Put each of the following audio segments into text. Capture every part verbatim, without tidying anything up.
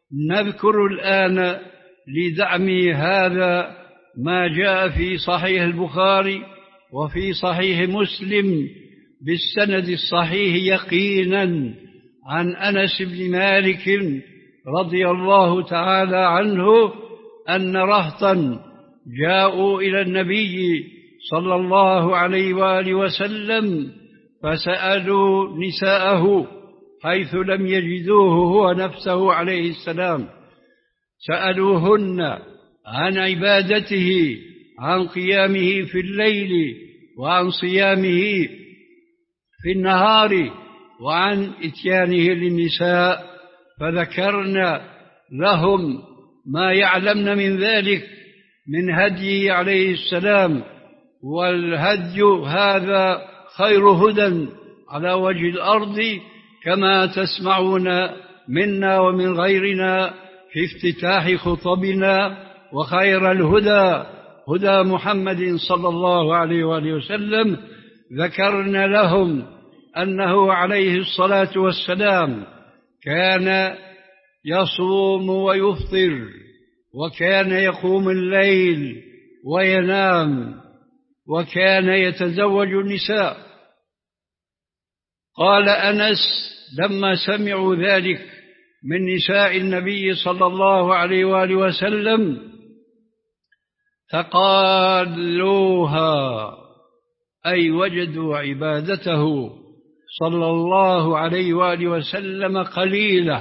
نذكر الآن لدعم هذا ما جاء في صحيح البخاري وفي صحيح مسلم بالسند الصحيح يقينا عن أنس بن مالك رضي الله تعالى عنه أن رهطا جاءوا إلى النبي صلى الله عليه وآله وسلم فسألوا نساءه حيث لم يجدوه هو نفسه عليه السلام، سألوهن عن عبادته، عن قيامه في الليل وعن صيامه في النهار وعن إتيانه للنساء، فذكرنا لهم ما يعلمن من ذلك من هديه عليه السلام، والهدي هذا خير هدى على وجه الأرض كما تسمعون منا ومن غيرنا في افتتاح خطبنا، وخير الهدى هدى محمد صلى الله عليه وآله وسلم. ذكرنا لهم أنه عليه الصلاة والسلام كان يصوم ويفطر، وكان يقوم الليل وينام، وكان يتزوج النساء. قال أنس لما سمعوا ذلك من نساء النبي صلى الله عليه وآله وسلم فقالوها، أي وجدوا عبادته صلى الله عليه وآله وسلم قليلة،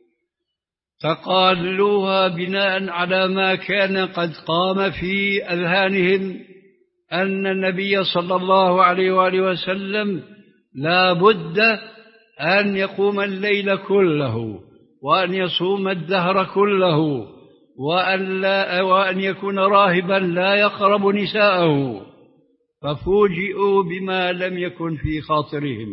فقالوها بناء على ما كان قد قام في أذهانهم أن النبي صلى الله عليه وآله وسلم لا بد أن يقوم الليل كله، وأن يصوم الدهر كله، وأن, لا وأن يكون راهبا لا يقرب نساءه، ففوجئوا بما لم يكن في خاطرهم،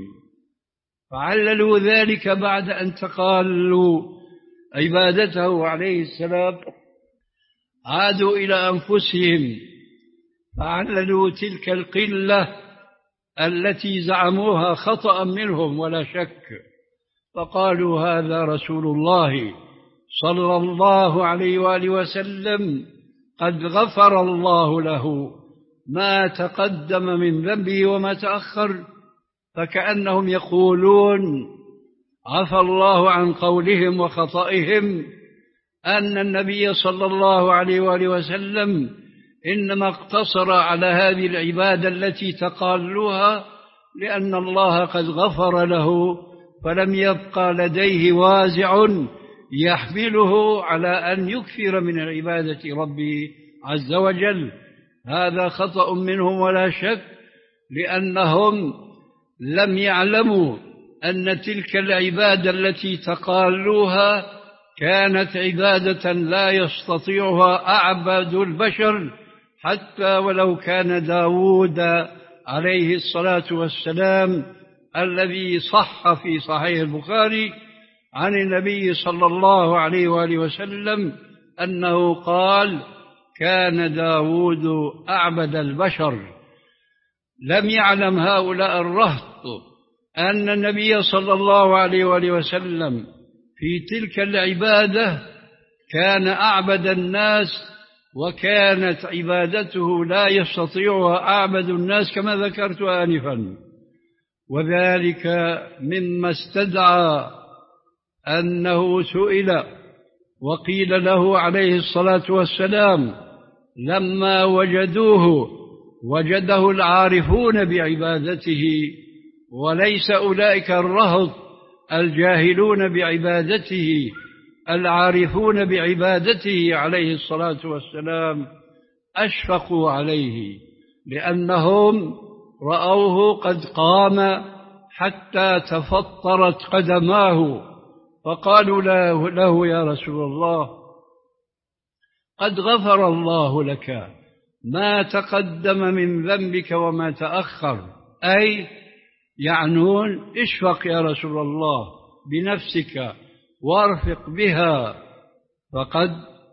فعللوا ذلك بعد أن تقالوا عبادته عليه السلام، عادوا إلى أنفسهم فعللوا تلك القلة التي زعموها خطأ منهم ولا شك، فقالوا هذا رسول الله صلى الله عليه وآله وسلم قد غفر الله له ما تقدم من ذنبه وما تأخر، فكأنهم يقولون عفى الله عن قولهم وخطئهم أن النبي صلى الله عليه وآله وسلم إنما اقتصر على هذه العبادة التي تقالوها لأن الله قد غفر له، فلم يبقى لديه وازع يحمله على أن يكثر من عبادة ربه عز وجل. هذا خطأ منهم ولا شك، لأنهم لم يعلموا أن تلك العبادة التي تقالوها كانت عبادة لا يستطيعها أعبد البشر، حتى ولو كان داود عليه الصلاة والسلام الذي صح في صحيح البخاري عن النبي صلى الله عليه وآله وسلم أنه قال كان داود أعبد البشر. لم يعلم هؤلاء الرهط أن النبي صلى الله عليه وآله وسلم في تلك العبادة كان أعبد الناس، وكانت عبادته لا يستطيعها أعبد الناس كما ذكرت آنفا، وذلك مما استدعى أنه سئل وقيل له عليه الصلاة والسلام لما وجدوه وجده العارفون بعبادته وليس أولئك الرهط الجاهلون بعبادته العارفون بعبادته عليه الصلاة والسلام، أشفقوا عليه لأنهم رأوه قد قام حتى تفطرت قدماه، فقالوا له, له يا رسول الله قد غفر الله لك ما تقدم من ذنبك وما تأخر، أي يعنون اشفق يا رسول الله بنفسك وارفق بها، فقد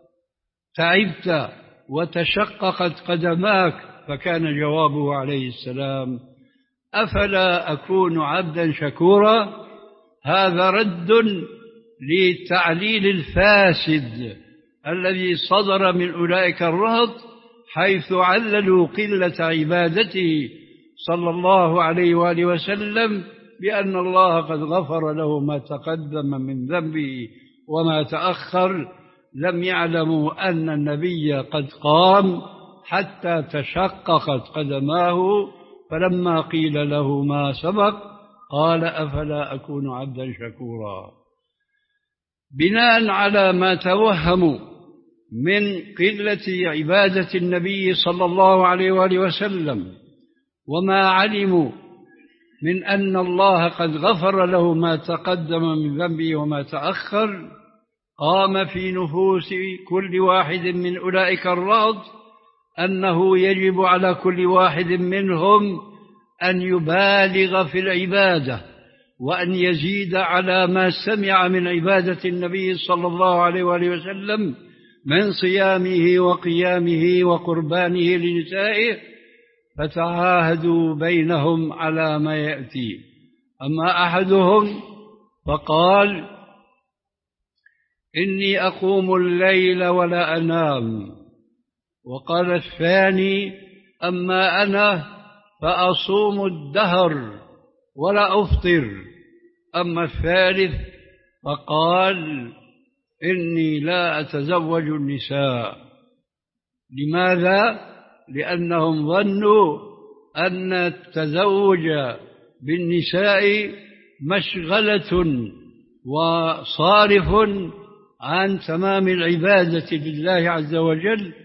تعبت وتشققت قدماك. فكان جوابه عليه السلام أفلا أكون عبدا شكورا؟ هذا رد للتعليل الفاسد الذي صدر من أولئك الرهط، حيث عللوا قلة عبادته صلى الله عليه وآله وسلم بأن الله قد غفر له ما تقدم من ذنبه وما تأخر. لم يعلموا أن النبي قد قام حتى تشققت قدماه، فلما قيل له ما سبق قال أفلا أكون عبدا شكورا. بناء على ما توهموا من قلة عبادة النبي صلى الله عليه وآله وسلم، وما علموا من أن الله قد غفر له ما تقدم من ذنبه وما تأخر، قام في نفوس كل واحد من أولئك الرهط أنه يجب على كل واحد منهم أن يبالغ في العبادة، وأن يزيد على ما سمع من عبادة النبي صلى الله عليه وآله وسلم من صيامه وقيامه وقربانه لنسائه، فتعاهدوا بينهم على ما يأتي. أما أحدهم فقال إني أقوم الليل ولا أنام، وقال الثاني أما أنا فأصوم الدهر ولا أفطر، أما الثالث فقال إني لا أتزوج النساء. لماذا؟ لأنهم ظنوا أن التزوج بالنساء مشغلة وصارف عن تمام العبادة لله عز وجل،